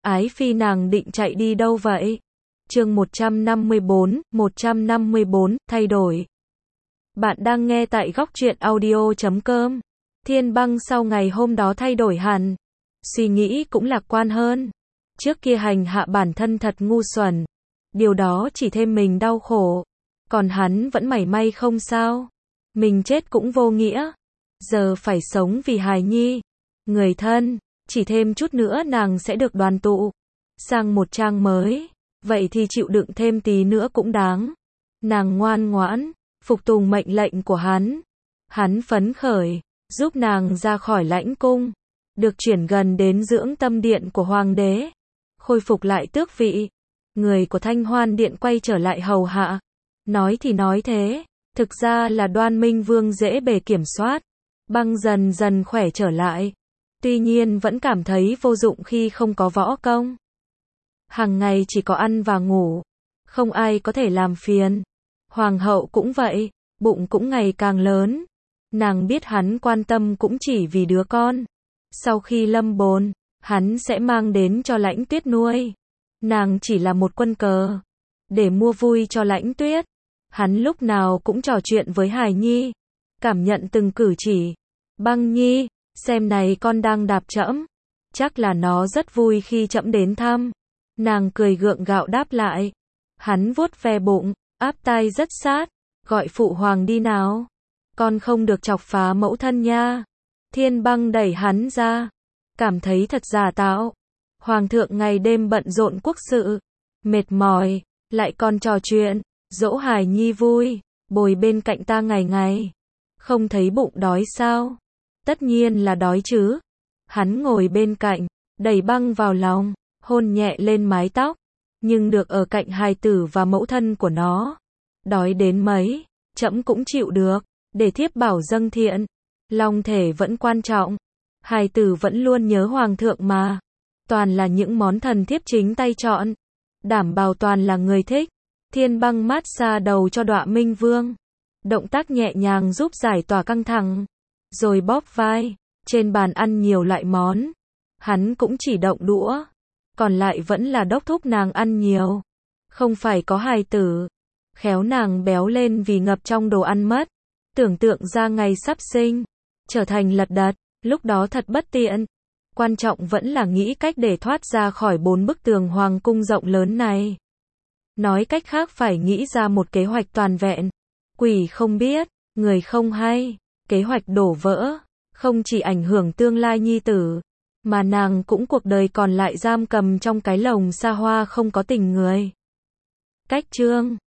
Ái Phi nàng định chạy đi đâu vậy? Chương 154, thay đổi. Bạn đang nghe tại góc truyện audio.com. Thiên Băng sau ngày hôm đó thay đổi hẳn. Suy nghĩ cũng lạc quan hơn. Trước kia hành hạ bản thân thật ngu xuẩn. Điều đó chỉ thêm mình đau khổ. Còn hắn vẫn mảy may không sao. Mình chết cũng vô nghĩa. Giờ phải sống vì hài nhi. Người thân. Chỉ thêm chút nữa nàng sẽ được đoàn tụ. Sang một trang mới. Vậy thì chịu đựng thêm tí nữa cũng đáng. Nàng ngoan ngoãn. Phục tùng mệnh lệnh của hắn. Hắn phấn khởi. Giúp nàng ra khỏi lãnh cung. Được chuyển gần đến dưỡng tâm điện của hoàng đế. Khôi phục lại tước vị. Người của Thanh Hoan điện quay trở lại hầu hạ. Nói thì nói thế. Thực ra là Đoan Minh Vương dễ bề kiểm soát. Băng dần dần khỏe trở lại. Tuy nhiên vẫn cảm thấy vô dụng khi không có võ công. Hàng ngày chỉ có ăn và ngủ. Không ai có thể làm phiền. Hoàng hậu cũng vậy. Bụng cũng ngày càng lớn. Nàng biết hắn quan tâm cũng chỉ vì đứa con. Sau khi lâm bồn, hắn sẽ mang đến cho Lãnh Tuyết nuôi. Nàng chỉ là một quân cờ. Để mua vui cho Lãnh Tuyết. Hắn lúc nào cũng trò chuyện với hài nhi. Cảm nhận từng cử chỉ. Băng nhi, xem này con đang đạp trẫm. Chắc là nó rất vui khi trẫm đến thăm. Nàng cười gượng gạo đáp lại. Hắn vuốt ve bụng, áp tai rất sát. Gọi phụ hoàng đi nào. Con không được chọc phá mẫu thân nha. Thiên Băng đẩy hắn ra. Cảm thấy thật giả tạo. Hoàng thượng ngày đêm bận rộn quốc sự. Mệt mỏi, lại còn trò chuyện. Dỗ hài nhi vui. Bồi bên cạnh ta ngày ngày. Không thấy bụng đói sao? Tất nhiên là đói chứ. Hắn ngồi bên cạnh. Đẩy Băng vào lòng. Hôn nhẹ lên mái tóc. Nhưng được ở cạnh hài tử và mẫu thân của nó. Đói đến mấy. Trẫm cũng chịu được. Để thiếp bảo dâng thiện. Long thể vẫn quan trọng. Hài tử vẫn luôn nhớ hoàng thượng mà. Toàn là những món thần thiếp chính tay chọn. Đảm bảo toàn là người thích. Thiên Băng mát xa đầu cho Đoạ Minh Vương. Động tác nhẹ nhàng giúp giải tỏa căng thẳng. Rồi bóp vai. Trên bàn ăn nhiều loại món. Hắn cũng chỉ động đũa. Còn lại vẫn là đốc thúc nàng ăn nhiều. Không phải có hài tử. Khéo nàng béo lên vì ngập trong đồ ăn mất. Tưởng tượng ra ngày sắp sinh. Trở thành lật đật. Lúc đó thật bất tiện. Quan trọng vẫn là nghĩ cách để thoát ra khỏi 4 bức tường hoàng cung rộng lớn này. Nói cách khác phải nghĩ ra một kế hoạch toàn vẹn. Quỷ không biết, người không hay. Kế hoạch đổ vỡ. Không chỉ ảnh hưởng tương lai nhi tử. Mà nàng cũng cuộc đời còn lại giam cầm trong cái lồng xa hoa không có tình người. Cách chương